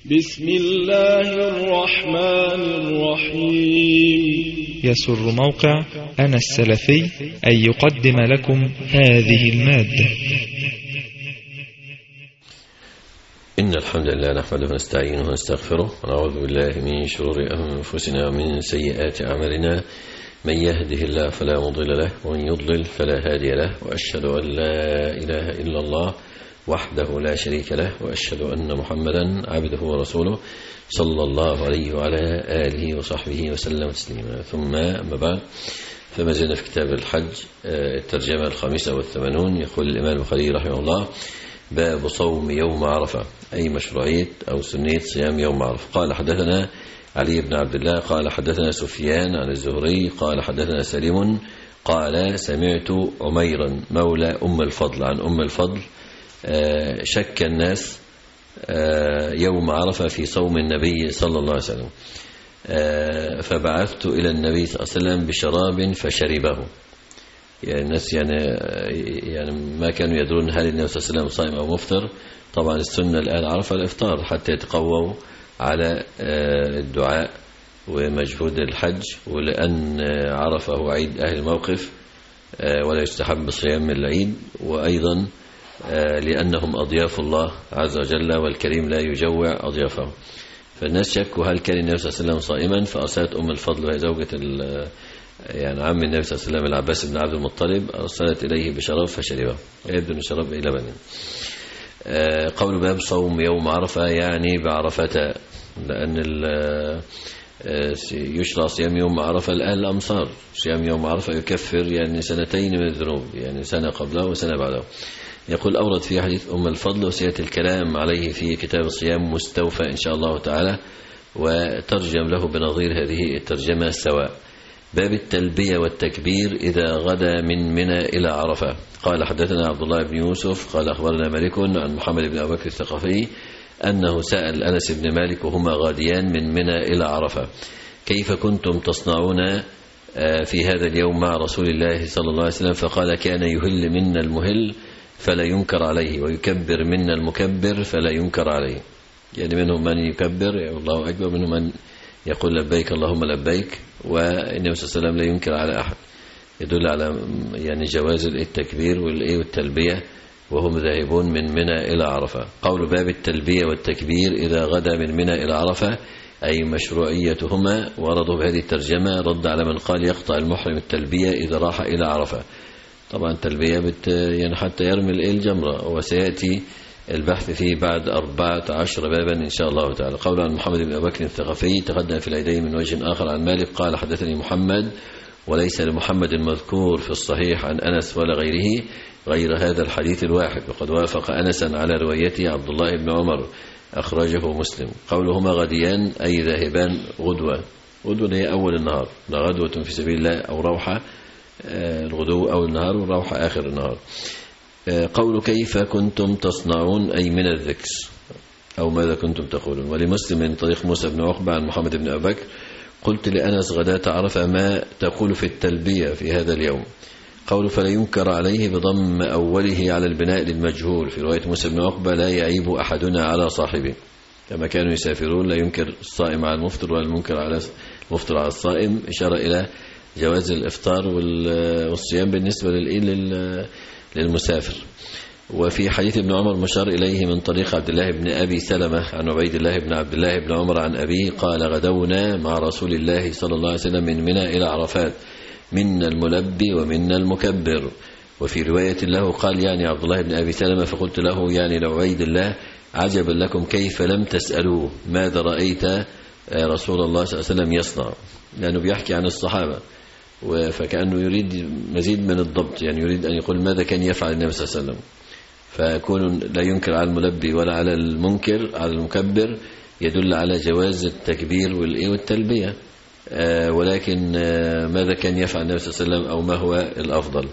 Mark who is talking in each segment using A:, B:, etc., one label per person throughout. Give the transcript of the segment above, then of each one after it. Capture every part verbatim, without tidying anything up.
A: بسم الله الرحمن الرحيم.
B: يسر موقع أنا السلفي أن يقدم لكم هذه المادة.
C: إن الحمد لله نحمده ونستعينه ونستغفره ونعوذ بالله من شرور أنفسنا ومن سيئات أعمالنا، من يهده الله فلا مضل له ومن يضلل فلا هادي له، وأشهد أن لا إله إلا الله وحده لا شريك له، وأشهد أن محمدا عبده ورسوله صلى الله عليه وعلى آله وصحبه وسلم تسليما. ثم أما بعد، فما زلنا في كتاب الحج الترجمة الخامسة والثمانون. يقول الإمام البخاري رحمه الله: باب صوم يوم عرفة، أي مشروعية أو سنية صيام يوم عرفة. قال حدثنا علي بن عبد الله قال حدثنا سفيان عن الزهري قال حدثنا سليم قال سمعت عميرا مولى أم الفضل عن أم الفضل شك الناس يوم عرفة في صوم النبي صلى الله عليه وسلم، فبعثت إلى النبي صلى الله عليه وسلم بشراب فشربه. يعني الناس يعني يعني ما كانوا يدرون هل النبي صلى الله عليه وسلم صائم أو مفطر. طبعا السنة الآن عرفة الإفطار حتى يتقووا على الدعاء ومجهود الحج، ولأن عرفة هو عيد أهل الموقف ولا يستحب صيام العيد، وأيضا لأنهم أضياف الله عز وجل والكريم لا يجوع أضيافه. فالناس شكوا هل كان النبي صلى الله عليه وسلم صائما، فأرسلت أم الفضل وهي زوجة يعني عم النبي صلى الله عليه وسلم العباس بن عبد المطلب، أرسلت إليه بشراب فشربه، يبدو أن شرب إلى لبن. قول باب صوم يوم عرفة يعني بعرفة، لأن يشرع صيام يوم عرفة الآن الأمصار. صيام يوم عرفة يكفر يعني سنتين من الذنوب، يعني سنة قبله وسنة بعده. يقول أورد في حديث أم الفضل وسيأتي الكلام عليه في كتاب الصيام مستوفى إن شاء الله تعالى، وترجم له بنظير هذه الترجمة سواء. باب التلبية والتكبير إذا غدا من منى إلى عرفة. قال حدثنا عبد الله بن يوسف قال أخبرنا مالك عن محمد بن أبي بكر الثقفي أنه سأل أنس بن مالك وهما غاديان من منى إلى عرفة: كيف كنتم تصنعون في هذا اليوم مع رسول الله صلى الله عليه وسلم؟ فقال: كان يهل منا المهل فلا ينكر عليه، ويكبر منا المكبر فلا ينكر عليه. يعني منهم من يكبر يعني الله أكبر، منهم من يقول لبيك اللهم لبيك، والنبي صلى الله عليه وسلم لا ينكر على أحد. يدل على يعني جواز التكبير والتلبية وهم ذاهبون من منى إلى عرفة. قول باب التلبية والتكبير إذا غدا من منى إلى عرفة أي مشروعيتهما، ورضوا بهذه الترجمة رد على من قال يقطع المحرم التلبية إذا راح إلى عرفة. طبعا التلبية بت يعني حتى يرمي الجمرة، وسيأتي البحث فيه بعد أربعة عشر بابا إن شاء الله تعالى. قول عن محمد بن أبي بكر الثقفي تقدم في العيدين من وجه آخر عن مالك قال حدثني محمد، وليس لمحمد المذكور في الصحيح عن أنس ولا غيره غير هذا الحديث الواحد، وقد وافق أنسا على روايته عبد الله بن عمر أخرجه مسلم. قولهما غديان أي ذاهبان غدوة. غدوة هي أول النهار، لا غدوة في سبيل الله أو روحة، الغدو أول النهار والروحة آخر النهار. قول كيف كنتم تصنعون أي من الذكر أو ماذا كنتم تقولون. ولمسلم من طريق موسى بن عقبة عن محمد بن أبي بكر قلت لأنس غداة عرفة ما تقول في التلبية في هذا اليوم. قول فلا ينكر عليه بضم أوله على البناء للمجهول. في رواية موسى بن عقبة لا يعيب أحدنا على صاحبه، كما كانوا يسافرون لا ينكر الصائم على المفطر ولا المنكر على المفطر على الصائم، إشارة إلى جواز الإفطار والصيام بالنسبة للمسافر. وفي حديث ابن عمر مشار إليه من طريق عبد الله بن أبي سلمة عن عبيد الله بن عبد الله بن عمر عن أبيه قال: غدونا مع رسول الله صلى الله عليه وسلم من منى إلى عرفات، منا الملبي ومنا المكبر. وفي رواية له قال يعني عبد الله بن أبي سلمة: فقلت له يعني لعبيد الله: عجبا لكم كيف لم تسألوه ماذا رأيت رسول الله صلى الله عليه وسلم يصنع، لأنه بيحكي عن الصحابة، فكأنه يريد مزيد من الضبط، يعني يريد أن يقول ماذا كان يفعل النبي صلى الله عليه وسلم. فيكون لا ينكر على الملبي ولا على المنكر على المكبر، يدل على جواز التكبير والتلبية، ولكن ماذا كان يفعل النبي صلى الله عليه وسلم أو ما هو الأفضل.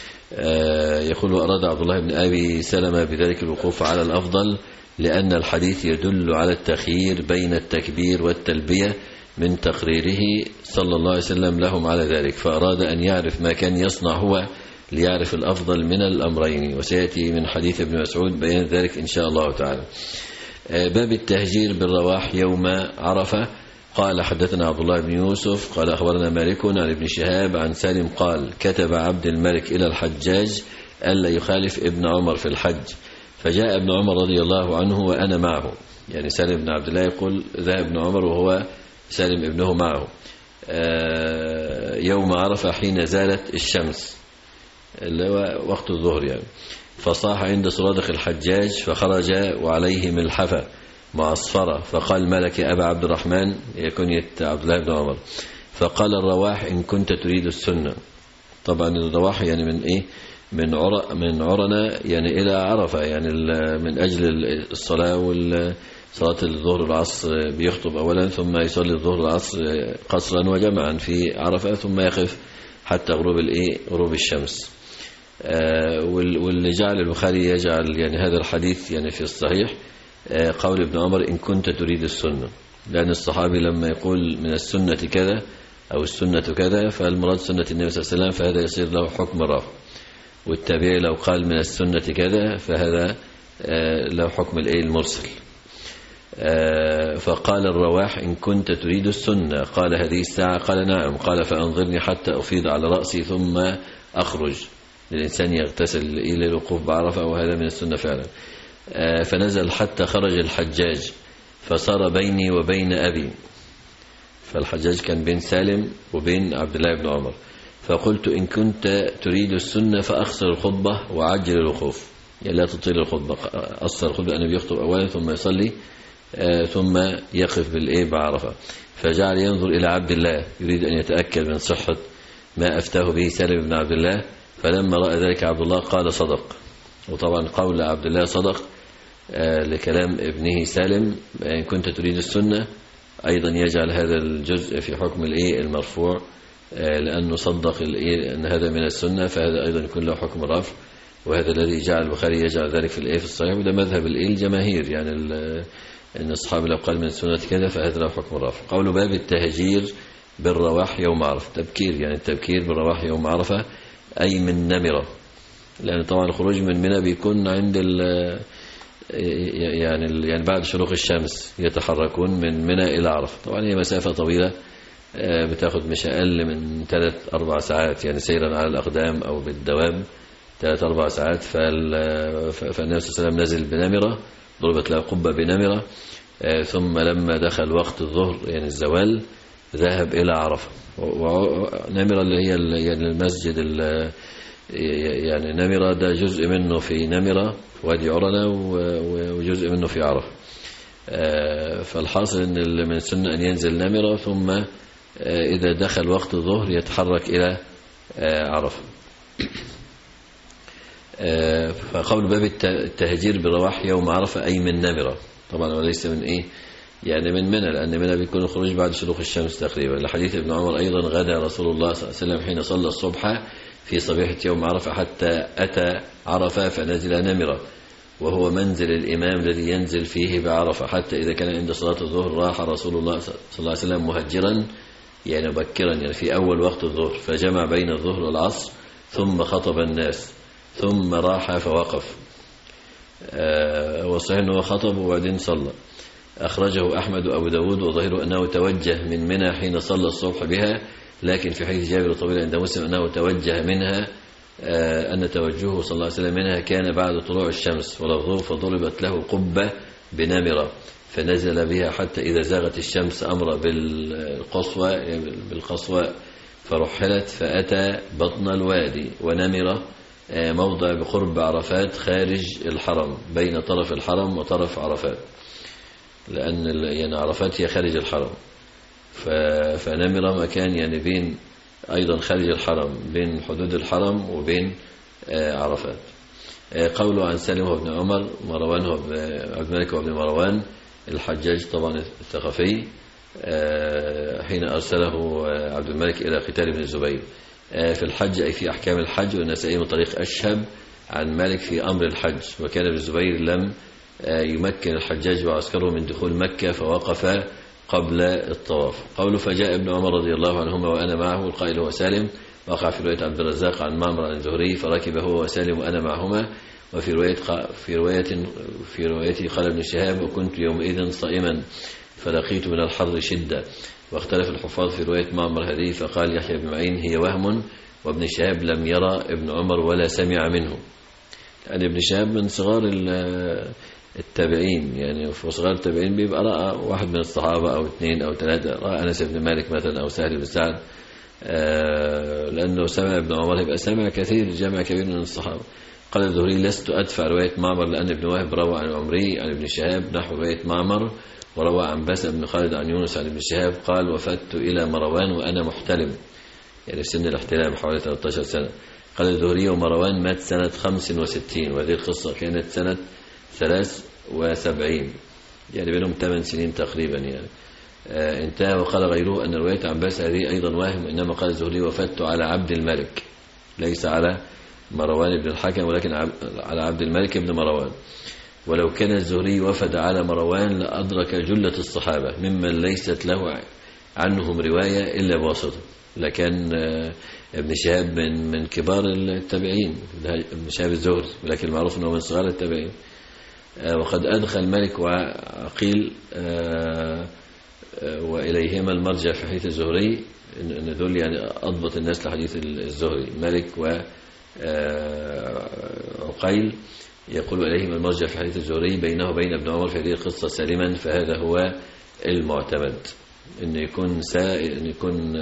C: يقول: وأراد عبد الله بن أبي سلمة بذلك الوقوف على الأفضل، لأن الحديث يدل على التخيير بين التكبير والتلبية من تقريره صلى الله عليه وسلم لهم على ذلك، فأراد أن يعرف ما كان يصنع هو ليعرف الأفضل من الأمرين، وسيأتي من حديث ابن مسعود بيان ذلك إن شاء الله تعالى. باب التهجير بالرواح يوم عرفة. قال حدثنا عبد الله بن يوسف قال أخبرنا مالك عن ابن شهاب عن سالم قال كتب عبد الملك إلى الحجاج ألا يخالف ابن عمر في الحج، فجاء ابن عمر رضي الله عنه وأنا معه، يعني سالم بن عبد الله يقول ذهب ابن عمر وهو سالم ابنه معه يوم عرفة حين زالت الشمس اللي هو وقت الظهر يعني، فصاح عند صرادق الحجاج فخرج وعليه ملحفة معصفرة، فقال ما لك يا أبا عبد الرحمن، كنية عبد الله بن عمر، فقال الرواح إن كنت تريد السنة. طبعا الرواح يعني من إيه من عر من عرنا يعني إلى عرفة، يعني من أجل الصلاة والصلاة الظهر والعصر بيخطب أولا ثم يصلي الظهر والعصر قصرا وجمعا في عرفة ثم يقف حتى غروب الإيه غروب الشمس. آه واللي جعل البخاري يجعل يعني هذا الحديث يعني في الصحيح آه قول ابن عمر إن كنت تريد السنة، لأن الصحابي لما يقول من السنة كذا أو السنة كذا فالمراد سنة النبي صلى الله عليه وسلم، فهذا يصير له حكم الرفع، والتابعي لو قال من السنة كذا فهذا آه له حكم الإيه المرسل. آه فقال الرواح إن كنت تريد السنة، قال هذه الساعة، قال نعم، قال فأنظرني حتى أفيض على رأسي ثم أخرج، الإنسان يغتسل إلى الوقوف بعرفة وهذا من السنة فعلا. آه فنزل حتى خرج الحجاج فصار بيني وبين أبي، فالحجاج كان بين سالم وبين عبد الله بن عمر، فقلت إن كنت تريد السنة فأخسر الخطبة وعجل الوقوف، يعني لا تطيل الخطبة، أصل الخطبة أنه يخطب أولا ثم يصلي آه ثم يقف بالإيه بعرفة. فجعل ينظر إلى عبد الله يريد أن يتأكد من صحة ما أفتاه به سالم بن عبد الله، فلما رأى ذلك عبد الله قال صدق. وطبعا قول عبد الله صدق آه لكلام ابنه سالم إن كنت تريد السنة أيضا يجعل هذا الجزء في حكم الإيه المرفوع، آه لأنه صدق الإيه أن هذا من السنة، فهذا أيضا يكون له حكم الرفع، وهذا الذي جعل البخاري يجعل ذلك في الإيه في الصحيح، وده مذهب الإيه الجماهير، يعني أن الصحابة لو قال من السنة كذا فهذا له حكم الرفع. قول باب التهجير بالرواح يوم عرفة، تبكير يعني التبكير بالرواح يوم عرفة أي من نمرة، لأن طبعا الخروج من منى بيكون عند ال يعني ال يعني بعد شروق الشمس يتحركون من منى إلى عرفة، طبعا هي مسافة طويلة بتاخد مش أقل من ثلاث أربع ساعات، يعني سيرا على الأقدام أو بالدواب ثلاث أربع ساعات. فالنبي صلى الله عليه وسلم نزل بنمرة، ضربت له قبة بنمرة، ثم لما دخل وقت الظهر يعني الزوال ذهب إلى عرفة. ونمرة اللي هي يعني المسجد يعني نمرة ده جزء منه في نمرة وادي عرنة وجزء منه في عرفة. فالحاصل أن من السنة أن ينزل نمرة ثم إذا دخل وقت الظهر يتحرك إلى عرفة. فقول باب التهجير بالرواح يوم عرفة أي من نمرة، طبعا وليس من إيه يعني من منى، لأن منى بيكون الخروج بعد شروق الشمس تقريبا. لحديث ابن عمر أيضا غدا رسول الله صلى الله عليه وسلم حين صلى الصبح في صبيحة يوم عرفة حتى أتى عرفة فنزل نمرة، وهو منزل الإمام الذي ينزل فيه بعرفة، حتى إذا كان عند صلاة الظهر راح رسول الله صلى الله عليه وسلم مهجرا يعني مبكرا يعني في أول وقت الظهر، فجمع بين الظهر والعصر ثم خطب الناس ثم راح فوقف. آه وصحيح أنه خطب وبعدين صلى. أخرجه أحمد وأبو داود وظاهره أنه توجه من منى حين صلى الصبح بها، لكن في حديث جابر الطويل عند مسلم أنه توجه منها، آه أن توجهه صلى الله عليه وسلم منها كان بعد طلوع الشمس، ولفظه فضربت له قبة بنمرة فنزل بها حتى إذا زاغت الشمس أمر بالقصوى بالقصوى فرحلت فأتى بطن الوادي، ونمرة موضع بقرب عرفات خارج الحرم بين طرف الحرم وطرف عرفات، لأن يعني عرفات هي خارج الحرم، فنمرة مكان يعني بين أيضا خارج الحرم بين حدود الحرم وبين عرفات. قوله عن سالم وابن عمر مروان عبد الملك وابن مروان الحجاج طبعا الثقفي حين أرسله عبد الملك إلى قتال ابن الزبير في الحج أي في أحكام الحج، والنسائي من طريق أشهب عن مالك في أمر الحج، وكان ابن الزبير لم يمكن الحجاج وعسكره من دخول مكة فوقف قبل الطواف. قوله فجاء ابن عمر رضي الله عنهما وأنا معه، القائل هو سالم، وقع في رواية عبد الرزاق عن معمر عن الزهري فركب هو وسالم وأنا معهما، وفي رواية في رواية في روايته قال ابن شهاب وكنت يومئذ صائما فلقيت من الحر شدة. واختلف الحفاظ في رواية معمر هذه فقال يحيى بن معين هي وهم، وابن شهاب لم يرى ابن عمر ولا سمع منه. يعني ابن شهاب من صغار التابعين، يعني في صغار التابعين بيبقى رأى واحد من الصحابة أو اثنين أو ثلاثة، رأى أنس بن مالك مثلا أو سهل بن سعد، لأنه سمع ابن عمر يبقى سمع كثير جمع كبير من الصحابة. قال الزهري لست أدفع رواية معمر لأن ابن وهب روى عن عمري عن ابن شهاب نحو رواية معمر، وروى عن بس بن خالد عن يونس عن ابن شهاب قال وفدت إلى مروان وأنا محتلم، يعني في سن الاحتلام حوالي ثلاثة عشر سنة. قال الزهري ومروان مات سنة خمس وستين، وهذه القصة كانت سنة ثلاث وسبعين، يعني بينهم ثمان سنين تقريبا يعني. آه انتهى. وقال غيره أن رواية عباس هذه أيضا واهم، إنما قال الزهري وفدت على عبد الملك، ليس على مروان بن الحكم ولكن على عبد الملك بن مروان. ولو كان الزهري وفد على مروان لأدرك جلة الصحابة ممن ليست له عنهم رواية إلا بواسطة، لكن ابن شهاب من من كبار التابعين، ابن شهاب الزهري، ولكن المعروف أنه من صغار التابعين. وقد أدخل مالك وعقيل وإليهما المرجع في حديث الزهري، أن دول يعني أضبط الناس لحديث الزهري، مالك وعقيل يقول إليهما المرجع في حديث الزهري بينه وبين ابن عمر في هذه القصة سالما، فهذا هو المعتمد، أن يكون سا أن يكون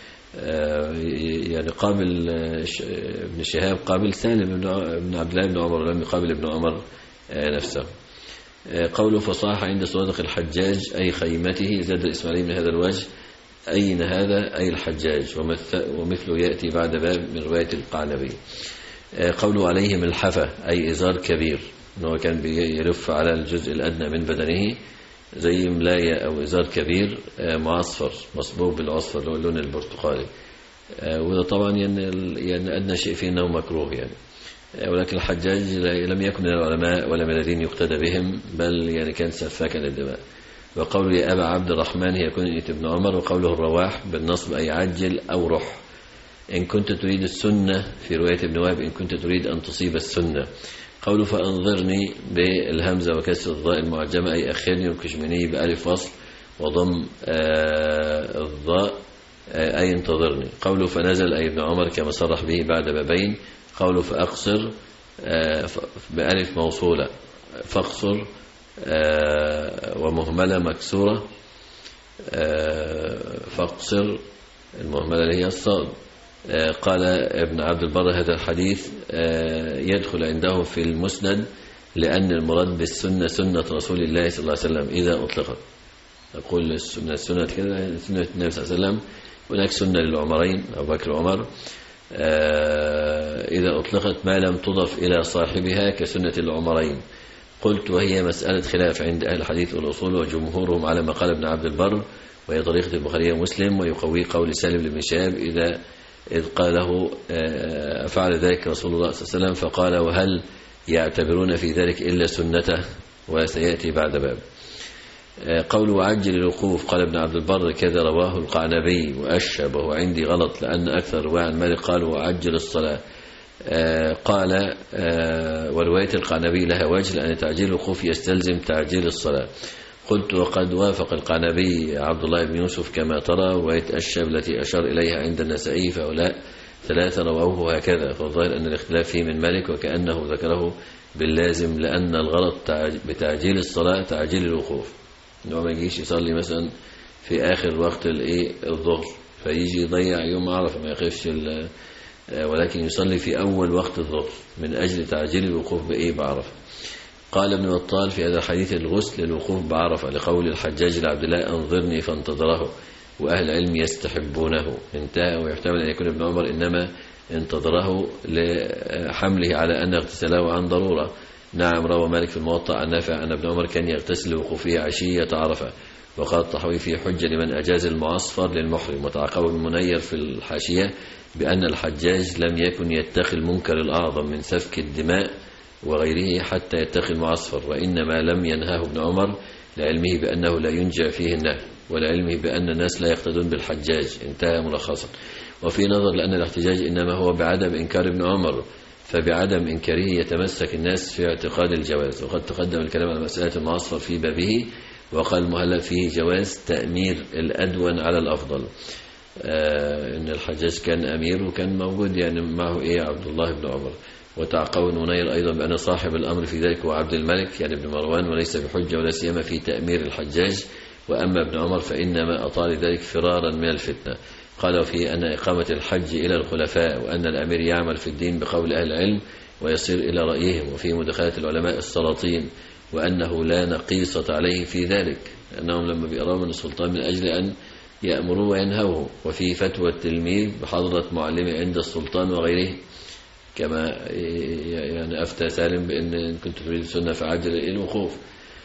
C: يعني قابل ابن شهاب قابل سالم ابن عبد الله بن عمر ولم يقابل ابن عمر نفسه. قوله فصاح عند صادق الحجاج أي خيمته، زاد الإسماعيلي من هذا الوجه أين هذا أي الحجاج، ومثله يأتي بعد باب من رواية القعنبي. قوله عليهم الحفة أي إزار كبير، أنه كان بيلف على الجزء الأدنى من بدنه زي ملاية أو إزار كبير معصفر مصبوب بالعصفر اللي هو اللون البرتقالي، وده طبعا يعني أدنى شيء فيه أنه مكروه يعني. ولكن الحجاج لم يكن من العلماء ولا من الذين يقتدى بهم، بل يعني كان سفاكا للدماء. وقوله يا أبا عبد الرحمن هي كنية ابن عمر. وقوله الرواح بالنصب أي عجل أو رح، إن كنت تريد السنة في رواية ابن وهب إن كنت تريد أن تصيب السنة. قوله فأنظرني بالهمزة وكسر الضاء المعجمة أي أخرني، وكشمني بألف وصل وضم آه الضاء آه أي انتظرني. قوله فنزل أي ابن عمر كما صرح به بعد بابين. قوله فأقصر آه بألف موصولة فاقصر آه ومهملة مكسورة آه فاقصر المهملة اللي هي الصاد. آه قال ابن عبد البر هذا الحديث آه يدخل عنده في المسند، لأن المراد بالسنة سنة رسول الله صلى الله عليه وسلم إذا أطلقت. أقول السنة السنة كذا سنة النبي صلى الله عليه وسلم، هناك سنة للعمرين أبو بكر وعمر آه إذا أطلقت ما لم تضف إلى صاحبها كسنة العمرين. قلت وهي مسألة خلاف عند أهل الحديث والأصول، وجمهورهم على ما قال ابن عبد البر، وهي طريقة البخاري ومسلم، ويقوي قول سالم بن شهاب إذا إذ قاله أفعل ذلك رسول الله صلى الله عليه وسلم، فقال وهل يعتبرون في ذلك إلا سنته، وسيأتي بعد باب. قوله عجل الوقوف قال ابن عبد البر كذا رواه القعنبي وأشب، وهو عندي غلط لأن أكثر رواية عن مالك قالوا وعجل الصلاة. قال ورواية القعنبي لها وجه لأن تعجيل الوقوف يستلزم تعجيل الصلاة. قلت وقد وافق القعنبي عبد الله بن يوسف كما ترى، ورواية أشب التي أشار إليها عند النسائي فهؤلاء ثلاثة رووه هكذا، فالظاهر أن الاختلاف فيه من مالك وكأنه ذكره باللازم، لأن الغرض بتعجيل الصلاة تعجيل الوقوف، إنه ما يجيش يصلي مثلا في آخر وقت الظهر فيجي يضيع يوم عرفة ما يقفش، ولكن يصلي في أول وقت الظهر من أجل تعجيل الوقوف بإيه بعرفة. قال ابن بطال في هذا الحديث الغسل للوقوف بعرفة، لقول الحجاج لعبد الله أنظرني فانتظره، وأهل العلم يستحبونه. انتهى. ويحتمل أن يكون ابن عمر إنما انتظره لحمله على أن اغتسله عن ضرورة. نعم روى مالك في الموطأ عن نافع أن ابن عمر كان يغتسل لوقوفه عشية عرفة. وقال الطحاوي في حجة لمن أجاز المعصفر للمحرم. وتعقب ابن منير في الحاشية بأن الحجاج لم يكن يتخذ المنكر الأعظم من سفك الدماء وغيره حتى يتخذ المعصفر، وإنما لم ينهاه ابن عمر لعلمه بأنه لا ينجع فيه النهي، ولعلمه بأن الناس لا يقتدون بالحجاج. انتهى ملخصا. وفي نظر لأن الاحتجاج إنما هو بعدم إنكار ابن عمر، فبعدم إنكاره يتمسك الناس في اعتقاد الجواز. وقد تقدم الكلام على مسألة المعصفر في بابه، وقال المهلب فيه جواز تأمير الأدون على الأفضل. آه إن الحجاج كان أمير وكان موجود يعني معه إيه عبد الله بن عمر. وتعقب المنير أيضا بأن صاحب الأمر في ذلك هو عبد الملك يعني ابن مروان، وليس بحجة ولا سيما في تأمير الحجاج. وأما ابن عمر فإنما أطال ذلك فرارا من الفتنة. قالوا فيه أن إقامة الحج إلى الخلفاء، وأن الأمير يعمل في الدين بقول أهل العلم ويصير إلى رأيهم، وفي مداخلة العلماء السلاطين، وأنه لا نقيصة عليه في ذلك، أنهم لما بيقرأوا من السلطان من أجل أن يأمروا وينهوه. وفي فتوى التلميذ بحضرة معلمه عند السلطان وغيره، كما يعني أفتى سالم بأن كنت تريد السنة فعجل إلى الوقوف،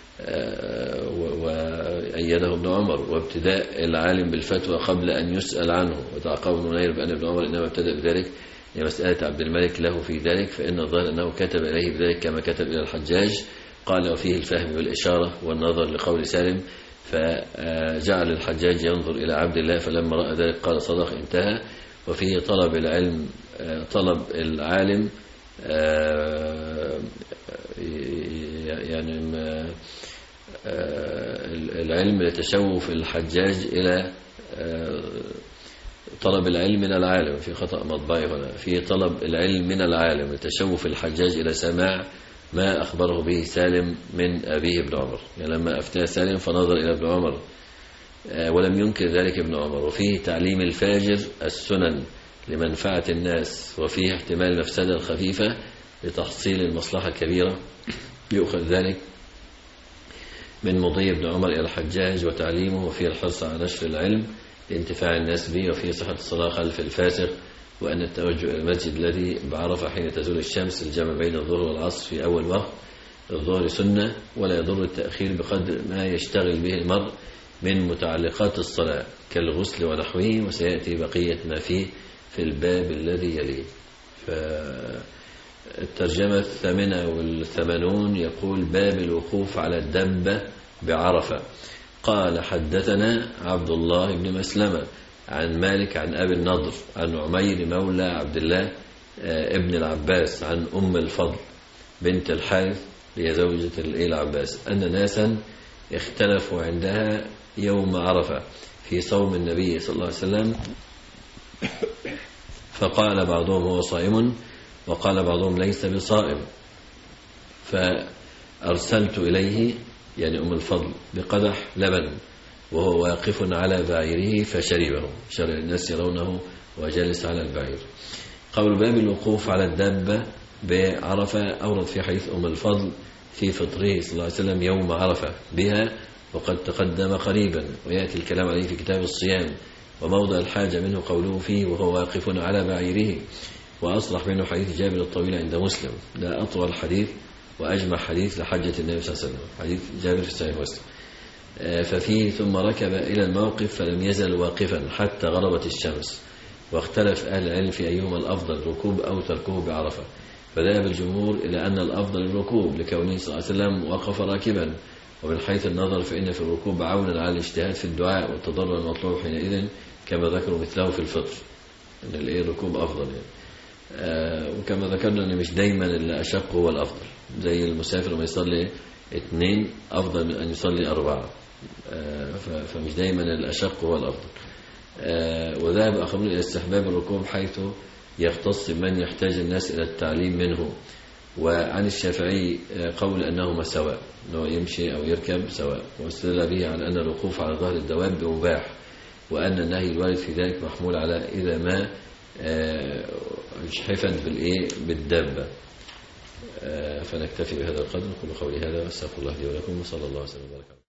C: وأيده ابن عمر. وابتداء العالم بالفتوى قبل أن يسأل عنه. وتعقب المنير بأن ابن عمر إنما ابتدأ بذلك لمسألة عبد الملك له في ذلك، فإن الظاهر أنه كتب إليه بذلك كما كتب إلى الحجاج. قال وفيه الفهم بالإشارة والنظر لقول سالم، فجعل الحجاج ينظر إلى عبد الله، فلما رأى ذلك قال صدق، انتهى. وفيه طلب العلم طلب العالم يعني العلم لتشوف الحجاج إلى طلب العلم من العالم، في خطأ مطبعي هنا، في طلب العلم من العالم لتشوف الحجاج إلى سماع ما أخبره به سالم من أبيه ابن عمر. يعني لما أفتى سالم فنظر إلى ابن عمر ولم ينكر ذلك ابن عمر. وفيه تعليم الفاجر السنن لمنفعة الناس، وفيه احتمال المفسدة الخفيفة لتحصيل المصلحة الكبيرة. يؤخذ ذلك من مضي ابن عمر إلى الحجاج وتعليمه، وفيه الحرص على نشر العلم لانتفاع الناس به، وفيه صحة الصلاة خلف الفاسق، وأن التوجه إلى المسجد الذي بعرفة حين تزول الشمس، الجمع بين الظهر والعصر في أول وقت. الظهر سنة ولا يضر التأخير بقدر ما يشتغل به المرء من متعلقات الصلاة كالغسل ونحوه، وسيأتي بقية ما فيه في الباب الذي يليه. فالترجمة الثامنة والثمانون يقول باب الوقوف على الدبة بعرفة. قال حدثنا عبد الله بن مسلمة عن مالك عن أبي النضر عن عمير مولى عبد الله ابن العباس عن أم الفضل بنت الحارث هي زوجة العباس أن ناسا اختلفوا عندها يوم عرفة في صوم النبي صلى الله عليه وسلم، فقال بعضهم هو صائم وقال بعضهم ليس بصائم، فأرسلت إليه يعني أم الفضل بقدح لبن وهو واقف على بعيره فشربه، شرع الناس يرونه وجالس على البعير. قول باب الوقوف على الدابة بعرفة أورد في حديث أم الفضل في فطره صلى الله عليه وسلم يوم عرفة بها، وقد تقدم قريبا، ويأتي الكلام عليه في كتاب الصيام. وموضع الحاجة منه قوله فيه وهو واقف على بعيره، وأصلح منه حديث جابر الطويل عند مسلم، لا أطول حديث وأجمع حديث لحجة النبي صلى الله عليه وسلم، حديث جابر في صحيح مسلم. ففيه ثم ركب إلى الموقف فلم يزل واقفا حتى غربت الشمس، واختلف أهل العلم في أيهما الأفضل الركوب أو تركه بعرفة، فذهب الجمهور إلى أن الأفضل الركوب لكونه صلى الله عليه وسلم وقف راكبا. ومن حيث النظر فإن في الركوب عونا على الاجتهاد في الدعاء والتضرع المطلوب حينئذ، كما ذكروا مثله في الفطر أن الركوب أفضل يعني. آه وكما ذكرنا أن مش دايما اللي أشق هو الأفضل، زي المسافر لما يصلي اثنين أفضل من أن يصلي أربعة، آه فمش دايما الأشق هو الأفضل. آه وذهب آخرون إلى استحباب الركوب حيث يختص من يحتاج الناس إلى التعليم منه. وعن الشافعي قول أنهما سواء، أنه يمشي أو يركب سواء، واستدل به على أن الوقوف على ظهر الدواب مباح، وأن النهي الوارد في ذلك محمول على إذا ما حفت بالإيه بالدابة. فنكتفي بهذا القدر. نقول قولي هذا واستغفر الله لي ولكم، وصلى الله وسلم وبارك.